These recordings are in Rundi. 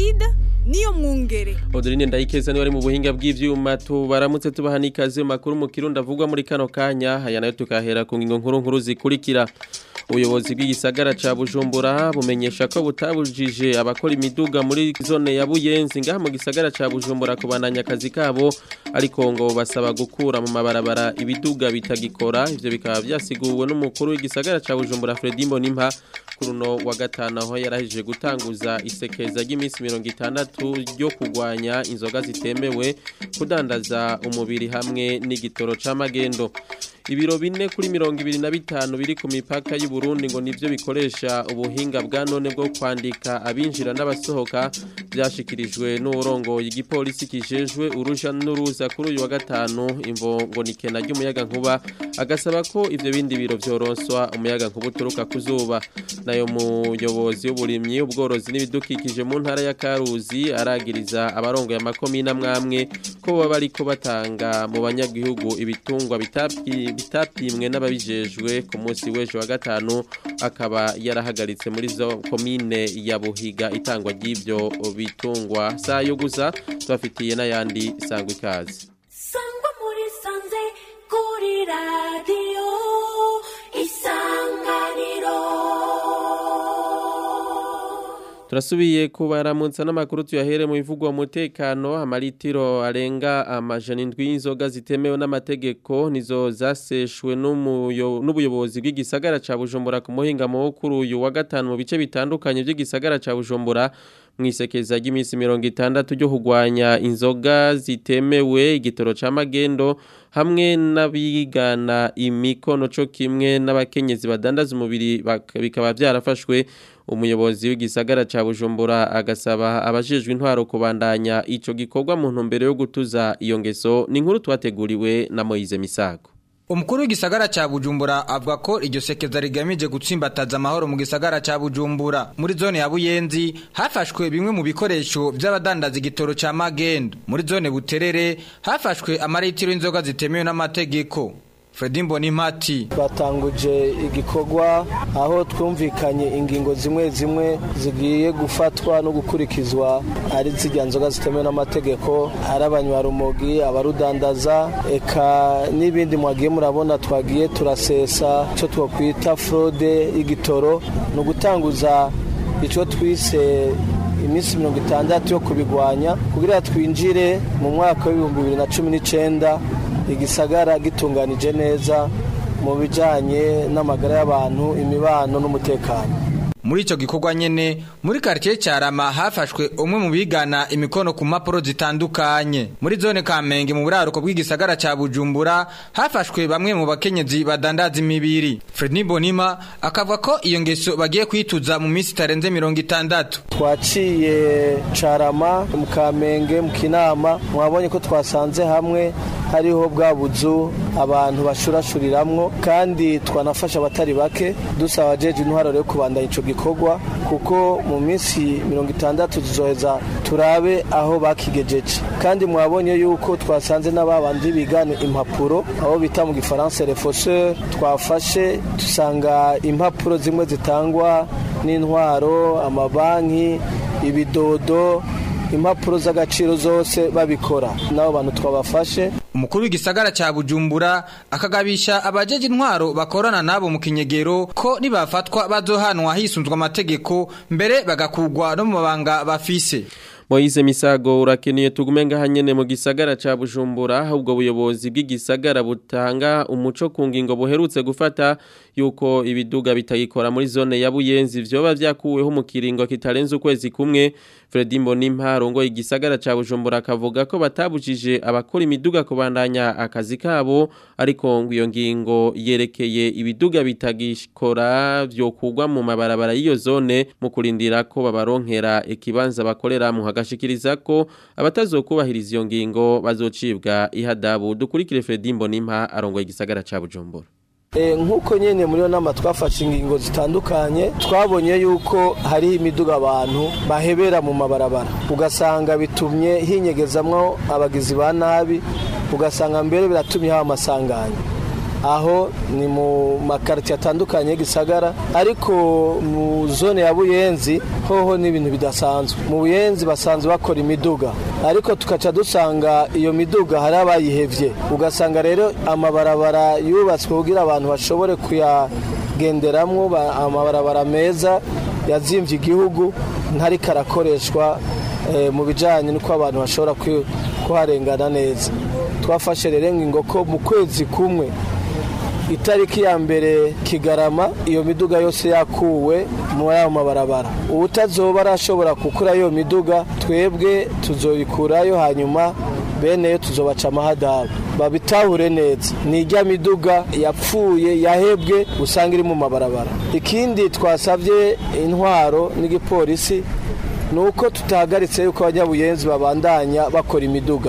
Placide niyo mwungere. Odrine Ndayikeza ni wari mu buhinga bw'ivyuma tubaramutse tubahani ikaze makuru mu Kirundi avugwa muri kano kanya aya nayo tukahera ku ngingo nkuru zikurikira. Ubuyobozi bw'igisagara ca Bujumbura bumenyesha ko butabujije abakora imiduga muri zone ya Buyenzi ngaha mu gisagara ca Bujumbura kubananya akazi kabo ariko ngo basaba gukura mu mabarabara ibiduga bitagikora ivyo bikaba vyasiguwe n'umukuru w'igisagara ca Bujumbura Fredy Mbonimpa kuruno wa gatanu aho yarahije gutanguza isekeza ry'iminsi 60 ryo kugwanya inzoga zitemewe kudandaza umubiri hamwe n'igitoro c'amagendo. Ibiro 4 kuri 25 biri ku mipaka y'u Burundi ngo nivyo bikoresha ubuhinga bwa none bwo kwandika abinjira n'abasohoka byashikirijwe n'urongoye igipolisi kijejwe uruja n'uruza kuri uyu wa gatanu imvo ngo nikena ry'umuyaga nkuba agasaba ko ivyo bindi biro vyoronswa umuyaga nkuba uturuka kuzuba. Nayo muyobozi w'uburimyi ubworozi n'ibidukikije mu ntara ya Karuzi aragiriza abarongoye amakomine amwamwe ko baba bariko batanga mu banyagihugu ibitungwa bitapimwe n'ababijejwe ku munsi w'ejo wa gatanu akaba yarahagaritse muri zo komine ya Buhiga itangwa ry'ivyo bitungwa sayo gusa tubafitiye n'ayandi sangwa ikaze. Sangwa muri sanze kuri radio Isanganiro. Turasubiye kubaramutsa n'amakuru tuyahere mu bivugwa umutekano amaritiro arenga amajana 7 y'inzoga zitemewe n'amategeko nizo zaseshwe n'ubuyobozi bw'igisagara ca Bujumbura ku muhinga mu kuri uyu wa gatanu mu bice bitandukanye by'igisagara ca Bujumbura mwisekeza ry'iminsi 60 ryo kugwanya inzoga zitemewe igitoro c'amagendo hamwe n'abigana imikono co kimwe n'abakenyezi badandaza umubiri bikaba byarafashwe. Umuyobozi w'igisagara ca Bujumbura agasaba abajejwe intwaro kubandanya ico gikorwa mu ntumbero yo gutuza iyo ngeso ni nkuru twateguriwe na Moize Misago. Umukuru w'igisagara ca Bujumbura avuga ko iryo sekeza rigamije gutsimbataza amahoro mu gisagara ca Bujumbura. Muri zone ya Buyenzi hafashwe bimwe mu bikoresho by'abadandaza igitoro ca magendo. Muri zone Buterere hafashwe amaritiro y'inzoga zitemewe n'amategeko. Fredy Mbonimpa batanguje igikorwa aho twumvikanye ingingo zimwe zigiye gufatwa no gukurikizwa ari zijya nzoga zitemewe n'amategeko ari abanywarumogi abarudandaza eka n'ibindi mwagiye murabona twagiye turasesa cyo twokwita fraude y'igitoro no gutanguza ico twise iminsi 60 yo kubigwanya kugira twinjire mu mwaka wa 2019 igisagara gitunganije neza mu bijanye n'amagara y'abantu imibano n'umutekano. Muri ico gikorwa nyene muri quartier Cyarama hafashwe umwe mu bigana imikono ku mapuro zitandukanye. Muri zone Kamenge mu buraruko bw'igisagara ca Bujumbura hafashwe bamwe mu bakenyezi badandaza imibiri. Fredy Mbonimpa akavuga ko iyo ngeso bagiye kwituza mu minsi tarenze 60. Twaciye Cyarama mu Kamenge mu Kinama mwabonye ko twasanze hamwe hariho bwa buzu abantu bashurashuriramwo kandi twanafasha abatari bake dusaba jeje intwaro yo kubandanya ico gikorwa kuko mu minsi 60 zizoheza turabe aho bakigejeje kandi mwabonye yuko twasanze n'ababandi bigana impapuro aho bita mu gifaransa les fausseurs twafashe tusanga impapuro zimwe zitangwa n'intwaro amabanki ibidodo impapuro z'agaciro zose babikora nabo bantu twabafashe. Umukuru w'igisagara ca Bujumbura akagabisha abajeje intwaro bakorana nabo mu kinyegero ko nibafatwa bazohanwa hisunzwe amategeko mbere bagakugwa no mu mabanga bafise. Moize Misago urakeniye tugumenga hanyene mu gisagara ca Bujumbura ubwo buyobozi bw'igisagara butanga umuco ku ngingo buherutse gufata yuko ibiduga bitagikora muri zone ya Buyenzi vyoba vyakuweho mu kiringo kitarenze ukwezi kumwe. Fredy Mbonimpa rongo igisagara ca Bujumbura akavuga ko batabujije abakora imiduga kubandanya akazi kabo ariko ngo iyo ngingo yerekeye ibiduga bitagikora vyo kugwa mu mabarabara y'iyo zone mu kurindira ko babaronkera ikibanza bakorera mu hagashikiriza ko abatazokubahiriza iyo ngingo bazocibwa ihadabu. Dukurikire Fredy Mbonimpa arongo igisagara ca Bujumbura. Nkuko nyene muri yo nama twafashe ingingo zitandukanye twabonye yuko hari imiduga abantu bahebera mu mabarabara ugasanga bitumye hinyegezamwo abagizi ba nabi ugasanga mbere biratumye ha amasanganya aho ni mu makarti atandukanye y'igisagara ariko mu zone ya Buyenzi hoho ni ibintu bidasanzwe. Mu Buyenzi basanzwe bakora imiduga ariko tukaca dusanga iyo miduga hari abayihevye, ugasanga rero amabarabara yubatswe kugira abantu bashobore kuyagenderamwo, amabarabara meza yazimvye igihugu ntari karakoreshwa mu bijanye nuko abantu bashobora kuharengana neza. Twafashe rero ingingo ko mu kwezi kumwe itariki ya mbere Kigarama iyo miduga yose yakuwe muri ayo mabarabara. Ubutazoba arashobora gukura iyo miduga twebwe tuzoyikurayo, hanyuma beneyo tuzobaca amahadabu babitahure neza. Ni ijya miduga yapfuye yahebwe usanga iri mu mabarabara. Ikindi twasabye intwaro n'igipolisi nuko tutahagaritse yuko abanyabuyenzi babandanya bakora imiduga,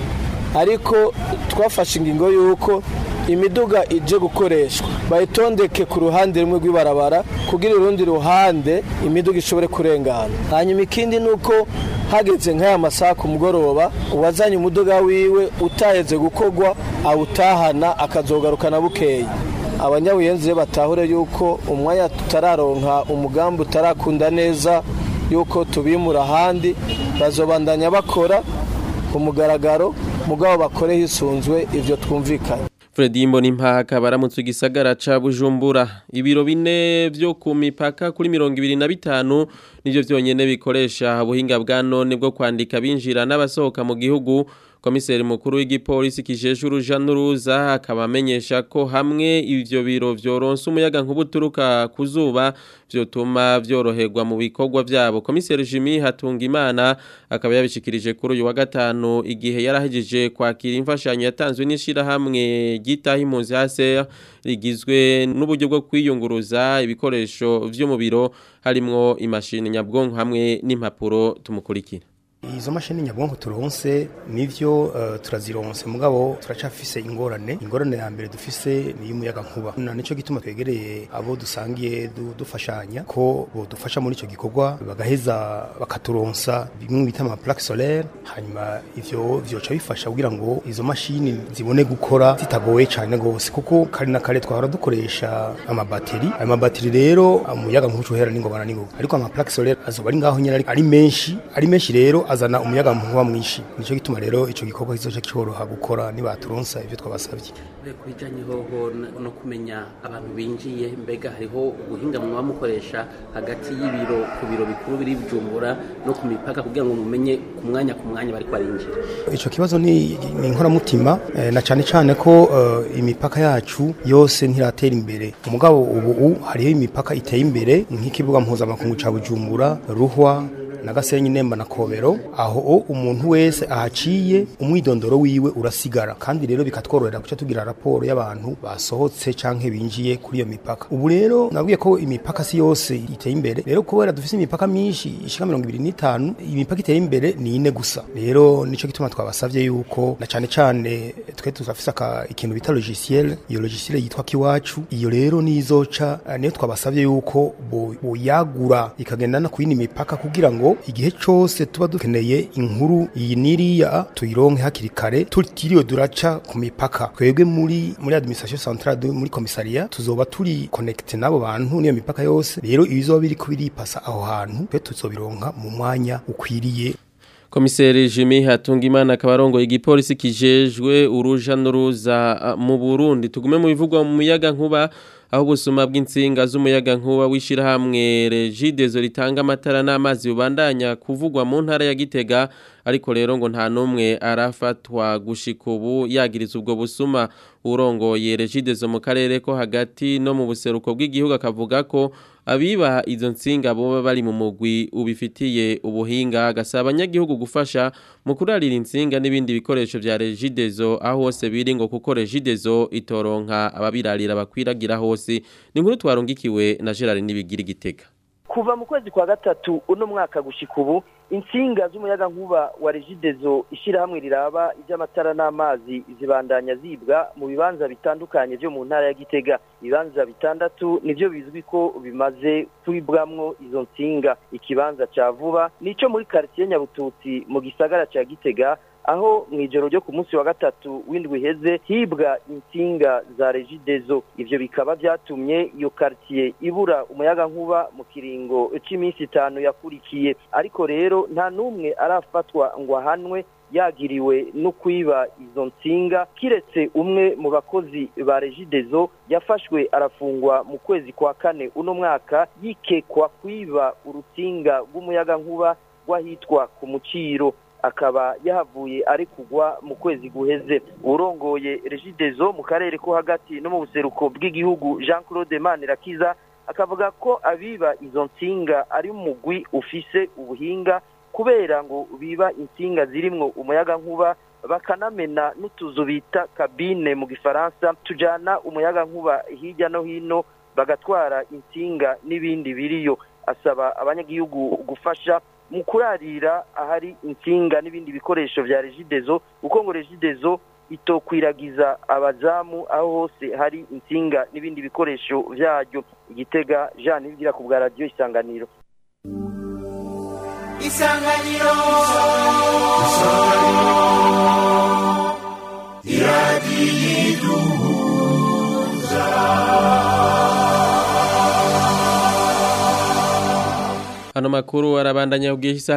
ariko twafashe ingingo yuko imiduga ije gukoreshwa bayitondeke ku ruhande rumwe rw'ibarabara kugira urundi ruhande imiduga ishobore kurengana. Hanyuma ikindi nuko hageze nk'aya masaha ku mugoroba uwazanye umuduga wiwe utaheze gukorwa awutahana akazogarukana bukeye. Abanyabuyenzi batahure yuko umwanya tutararonka umugambi utarakunda neza yuko tubimura ahandi, bazobandanya bakora ku mugaragaro mugabo bakore hisunzwe ivyo twumvikanye. Fredy Mbonimpaka baramutse igisagara ca Bujumbura. Ibiro bine vyo ku mipaka kuri 25 nivyo vyonyene bikoresha ubuhinga bwa none bwo kwandika binjira n'abasohoka mu gihugu. Komiseri mukuru w'igipolisi kijeje uruja n'uruza akaba amenyesha ko hamwe ivyo biro vyoronsa umuyaga nkubuturuka kuzuba vyotuma vyoroherwa mu bikorwa vyabo. Komiseri Jimmy Hatungimana akaba yabishikirije kuri uyu wa gatanu igihe yarahejeje kwakira imfashanyo yatanzwe n'ishira hamwe gitaha impunzi HCR rigizwe n'uburyo bwo kwiyunguruza ibikoresho vyo mu biro harimwo imashini nyabwonko hamwe n'impapuro. Tumukurikira. Izo mashini nyabwonko turonse nivyo turazironse mugabo turacafise ingorane ya mbere dufise ni y'umuyaga nkuba. Nico gituma twegereye abo dusangiye dufashanya ko bo dufasha muri ico gikorwa bagaheza bakaturonsa bimwe bita ama plaque solaire, hanyuma ivyo vyoca bifasha kugira ngo izo mashini zibone gukora zitagoye cyane gose kuko kari na kare twahora dukoresha ama bateri rero umuyaga nkuba ucohera n'ingobana n'ingoga, ariko ama plaque solaire azoba ari ngaho nyene ari menshi rero azana umuyaga nkuba mwinshi. Nico gituma rero ico gikorwa kizoca cyoroha gukora nibaturonsa ivyo twabasavye. Kubijanye hoho no kumenya abantu binjiye, mbega hariho ubuhinga mwa mukoresha hagati y'ibiro ku biro bikuru biri Bujumbura no ku mipaka kugira ngo mumenye ku mwanya bari kwarinjira. Ico kibazo ni inkora mutima na cyane ko imipaka yacu yose ntiratera imbere. Umugabo ubu hariho imipaka iteye imbere nk'ikibuga mpuzamakungu ca Bujumbura, Ruhwa na Gasenyi, Nemba na Kobero, aho umuntu wese ahaciye umwidondoro wiwe urasigara, kandi rero bikatworohera guca tugira raporo y'abantu basohotse canke binjiye kuri iyo mipaka. Ubu rero nabwiye ko imipaka si yose iteye imbere, rero kubera dufise imipaka myinshi ishika 25, imipaka iteye imbere ni 4 gusa. Rero nico gituma twabasavye yuko na cyane twe tuzafise ikintu bita logiciel, iyo logiciel yitwa Kiwacu, iyo rero nizoca niyo twabasavye yuko boyagura ikagendana ku yindi mipaka kugira ngo igihe cyose tuba dukeneye inkuru iyi niriya tuyironke hakiri kare tutiriwe duraca ku mipaka. Twebwe muri administration centrale muri commissariat tuzoba turi connect nabo bantu niyo mipaka yose, rero ibizoba biri kubiripasa aho hantu twe tuzobironka mu mwanya ukwiriye. Komiseri Jimmy Hatungimana kabarongo igipolisi kijejwe uruja n'uruza mu Burundi. Tugume mu bivugwa mu muyaga nkuba aho busuma bw'insinga z'umuyaga nkuba wishira hamwe Regideso ritanga amatara n'amazi ubandanya kuvugwa mu ntara ya Gitega, ariko rero ngo nta numwe arafatwa gushika ubu yagiriza ubwo busuma. Urongoye Regideso mu karere ko hagati no mu buseruko bw'igihugu akavuga ko abiba izo nsinga bo bari mu mugwi ubifitiye ubuhinga, agasaba abanyagihugu gufasha mu kurarira insinga n'ibindi bikoresho vya Regideso aho hose biri ngo kuko Regideso itoronka ababirarira bakwiragira hose. Ni nkuru twarungikiwe na Gerard Nibigira Gitega. Kuva mu kwezi kwa gatatu uno mwaka gushika ubu insinga z'umuyaga nkuba wa Regideso ishira hamwe riraba iby'amatara n'amazi zibandanya zibwa mu bibanza bitandukanye byo mu ntara ya Gitega. Ibibanza 6 nivyo bizwi ko bimaze kuribwamwo izo nsinga. Ikibanza ca vuba nico muri quartier Nyabututsi mu gisagara ca Gitega aho mw'ijoro ryo ku munsi wa gatatu w'indwi heze hibwa intsinga za Regideso. Ivyo bikaba vyatumye iyo quartier ibura umuyaga nkuba mu kiringo c'iminsi 5 yakurikiye, ariko rero nta numwe arafatwa ngo ahanwe yagiriwe no kwiba izo ntsinga, kiretse umwe mu bakozi ba Regideso yafashwe arafungwa mu kwezi kwa kane uno mwaka yikekwa kwiba urutsinga rw'umuyaga nkuba rwahitwa ku Muciro, akaba yahavuye ari kugwa mu kwezi guheze. Urongoye Regideso mu karere ko hagati no mu buseruko bw'igihugu Jean-Claude Manirakiza akavuga ko abiba izo ntsinga ari umugwi ufise ubuhinga, kubera ngo biba intsinga zirimwo umuyaga nkuba bakanamena n'utuzu bita kabine mu gifaransa tujana umuyaga nkuba hirya no hino, bagatwara intsinga n'ibindi biriyo. Asaba abanyagihugu gufasha mu kurarira ahari intsinga n'ibindi bikoresho vya Regideso, uko ngo Regideso itokwiragiza abazamu aho hose hari intsinga n'ibindi bikoresho vyaryo. Igitega Jean Nibigira ku bwa radio Isanganiro. Isanganiro iradiyiduhuza. Hano makuru arabandanya kugihe isaha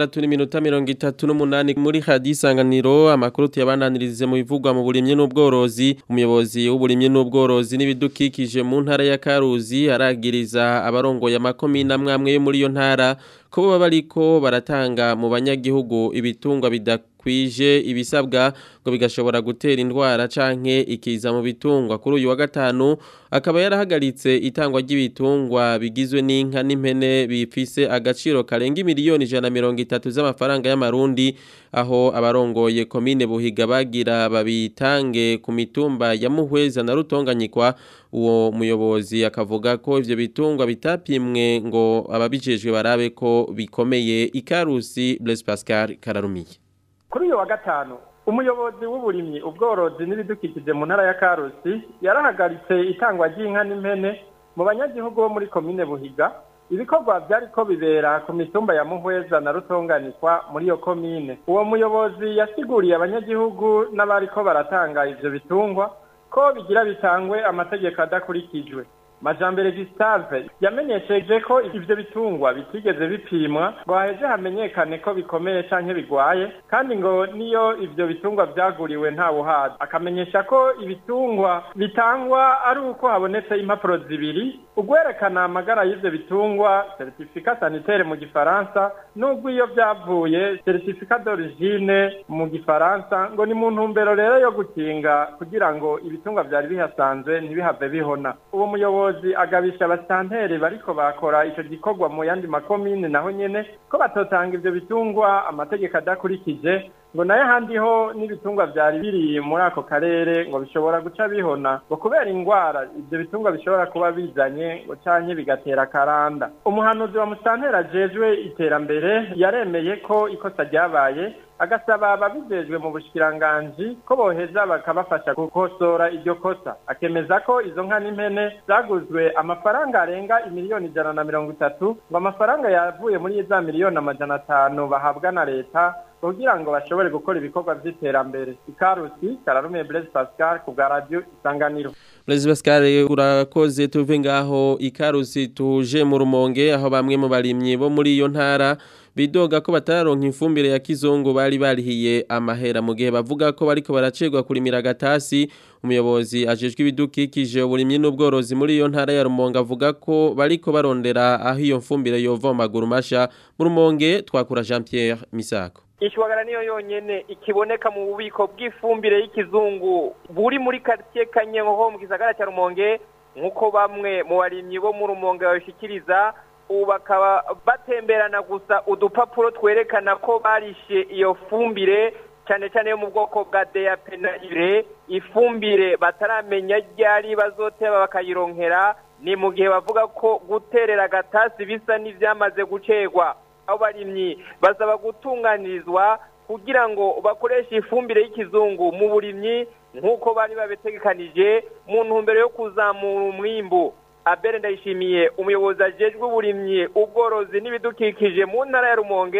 6:38 muri Radio Isanganiro. Amakuru tuyabandanirize mu bivugwa mu burimye n'ubworozi. Umuyobozi w'uburimye n'ubworozi n'ibidukikije mu ntara ya Karuzi aragiriza abarongoye amakomine amwe yo muri iyo ntara ko baba bariko baratanga mu banyagihugu ibitungwa bidakwije ibisabwa ngo bigashobora gutera indwara canke ikiza mu bitungwa. Kuri uyu wa gatanu akaba yarahagaritse itangwa ry'ibitungwa bigizwe n'inka n'impene bifise agaciro karenga miliyoni 130 z'amafaranga y'amarundi, aho abarongoye komine Buhiga bagira babitange ku mitumba ya Muhweza na Rutonganyikwa. Uwo muyobozi akavuga ko ivyo bitungwa bitapimwe ngo ababijejwe barabe ko bikomeye. Ikarusi Blaise Pascal Kararumiye. Kuri uyu wa gatanu umuyobozi w'uburimyi ubworozi n'ibidukikije mu ntara ya Karusi yarahagaritse itangwa ry'inka n'impene mu banyagihugu bo muri komine Buhiga. Ibikorwa byariko bibera ku mitumba ya Muhweza na Rutonganikwa muri iyo komine. Uwo muyobozi yasiguriye abanyagihugu n'abariko baratanga ivyo bitungwa ko bigira bitangwe amategeko adakurikijwe. Majambere Gustave yamenyesheje ko ivyo bitungwa bitigeze bipimwa ngo haje hamenyekane ko bikomeye canke bigwaye, kandi ngo niyo ivyo bitungwa vyaguriwe nta buhaza. Akamenyesha ko ibitungwa bitangwa ari uko habonetse impapuro zibiri, ugwerekana amagara y'ivyo bitungwa certificat sanitaire mu gifaransa, n'ubwo iyo vyavuye certificat d'origine mu gifaransa, ngo ni mu ntumbero rero yo gukinga kugira ngo ibitungwa vyari bihasanzwe ntibihave bihona. Uwo muyobozi agabisha abasantere bariko bakora ico gikorwa mu yandi makomine naho nyene ko batotanga ivyo bitungwa amategeko adakurikije, ngo naye handiho n'ibitungwa vyari biri muri ako karere ngo bishobora guca bihona ngo kubera ingwara ivyo bitungwa bishobora kuba bizanye ngo canke bigatera karanda. Umuhanuzi wa musantera ajejwe iterambere yaremeye ko ikosa ryabaye, agasaba ababijejwe mu bushikiranganji ko boheza bakabafasha gukosora iryo kosa. Akemeza ko izo nka n'impene zaguzwe amafaranga arenga miliyoni 130, ngo amafaranga yavuye muri za miliyoni 500 bahabwa na leta kugira ngo bashobore gukora ibikorwa vy'iterambere. Ikarusi Kararume Blaise Pascal ku bwa radio Isanganiro. Blaise Pascal urakoze. Tuve ngaho Ikarusi tuje mu Rumonge, aho bamwe mu barimyi bo muri iyo ntara bidoga ko batararonka ifumbire ya kizungu bari barihiye amahera mu gihe bavuga ko bariko baracegwa kurimira gatasi. Umuyobozi ajejwe ibidukikije uburimyi n'ubworozi muri iyo ntara ya Rumonge avuga ko bariko barondera aho iyo mfumbire yova mu maguru masha. Mu Rumonge twakura Jean Pierre Misako. Ishwagara niyo yonyene ikiboneka mu bubiko bw'ifumbire y'ikizungu buri muri quartier Kanyengo mu gisagara cya Rumonge, nkuko bamwe mu barimyi bo mu Rumonge bashikiriza. Ubu bakaba batemberana gusa udupapuro twerekana ko barishe iyo fumbire cyane cyane yo mu bwoko bwa DAP na URE, ifumbire bataramenya ryari bazoteba bakayironkera. Ni mu gihe bavuga ko guterera gatasi bisa n'ivyamaze gucegwa. Abo barimyi basaba gutunganirizwa kugira ngo bakoreshe ifumbire y'ikizungu mu burimyi nkuko bari babetegekanije mu ntumbero yo kuzamura umwimbu. Abere Ndayishimiye umuyobozi ajejwe uburimyi ubworozi n'ibidukikije mu ntara ya Rumonge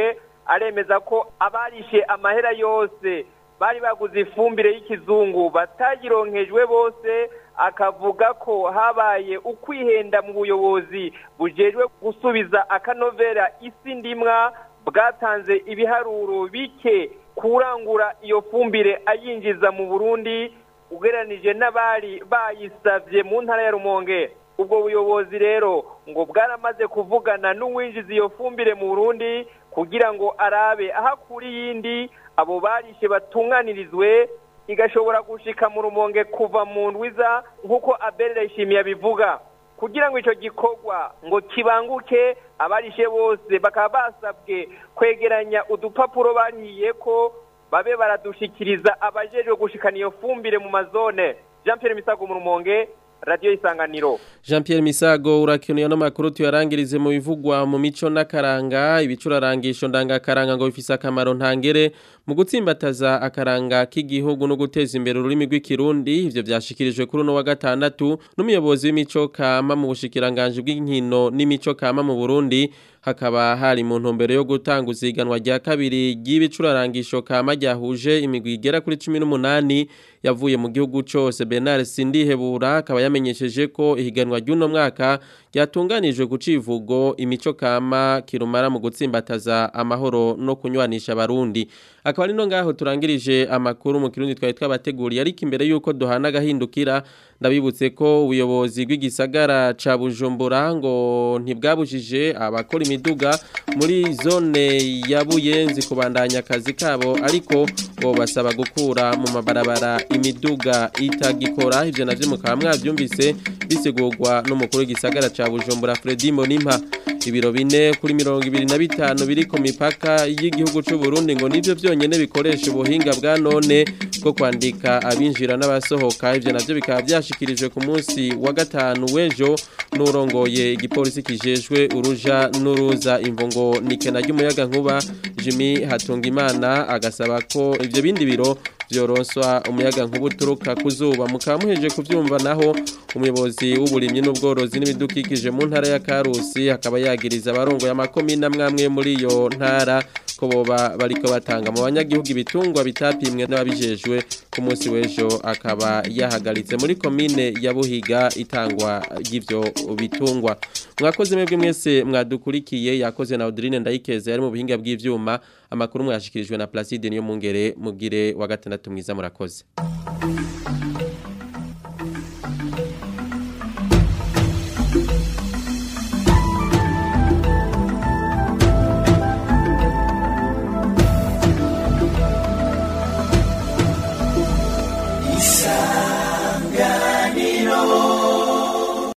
aremeza ko abarishe amahera yose bari baguze ifumbire y'ikizungu batagironkejwe bose, akavuga ko habaye ukwihenda mu buyobozi bujejwe gusubiza akanovera isi ndimwa bwatanze ibiharuro bike kurangura iyo fumbire ayinjiza mu Burundi ugeranije n'abari bayisavye mu ntara ya Rumonge. Ubwo buyobozi rero ngo bwaramaze kuvugana n'uwinjiza iyo fumbire mu Burundi kugira ngo arabe ahakuri yindi abo barishe batunganirizwe igashobora gushika mu Rumonge kuva mu ndwiza nkuko Abel Ishimiye bivuga. Kugira ngo ico gikorwa ngo kibanguke abarishe bose bakaba basabwe kwegeranya udupapuro barihiye ko babe baradushikiriza abajejwe gushikana iyo fumbire mu mazone. Jean Pierre Misago mu Rumonge, Radio Isanganiro. Jean Pierre Misago urakenuye no makuru tuyarangirize mu bivugwa mu mico n'akaranga. Ibicurarangisho ndangakaranga ngo bifise akamaro ntangere mu gutsimbataza akaranga k'igihugu no guteza imbere ururimi rw'ikirundi. Ivyo vyashikirijwe kuri no wa gatandatu n'umuyobozi w'imico kama mu bushikiranganje bw'inkino n'imico kama mu Burundi. Hakaba hari mu ntumbero yo gutanguza iganwa rya kabiri ry'ibicurarangisho kama ryahuje imigwi igera kuri 18 yavuye mu gihugu cyose. Bernard Sindihebura akaba yamenyesheje ko ihiganwa ry'uno mwaka ryatunganijwe gucivugo imico kama kirumara mu gutsimbataza amahoro no kunywanisha abarundi. Akaba ari no ngaho turangirije amakuru mu kirundi twari twabateguriye, ariko imbere yuko duhana gahindukira ndabibutse ko ubuyobozi bw'igisagara ca Bujumbura ngo ntibwabujije abakora imiduga muri zone ya Buyenzi kubandanya akazi kabo, ariko ngo basaba gukura mu mabarabara imiduga itagikora. Ivyo navyo mukaba mwavyumvise bisigurwa n'umukuru w'igisagara ca Bujumbura Fredy Monimpa. Ibiro 4 kuri 25 biri ku mipaka y'igihugu cy'u Burundi ngo nivyo byonyene bikoresha ubuhinga bwa none bwo kwandika abinjira n'abasohoka. Ivyo navyo bikaba byashikirijwe ku munsi wa gatanu w'ejo n'urongoye igipolisi kijejwe uruja n'uruza imvungo nikena ry'umuyaga nkuba Jimmy Hatungimana, agasaba ko ivyo bindi biro byoronswa umuyaga nkuba uturuka kuzuba. Mukaba muheje kuvyumva naho umuyobozi w'uburimyi n'ubworozi n'ibidukikije mu ntara ya Karusi akaba yagiriza abarongo y'amakomine amwe muri iyo ntara ko boba bariko batanga mu banyagihugu ibitungwa bitapimwe n'ababijejwe. Ku munsi w'ejo akaba yahagaritse muri komine ya Buhiga itangwa y'ivyo bitungwa. Mwakoze mwebwe mwese mwadukurikiye, yakoze na Audrine Ndayikeze yari mu buhinga bw'ivyuma. Amakuru mwashikirijwe na Placide Niyo Mungere. Mugire wa gatandatu mwiza murakoze.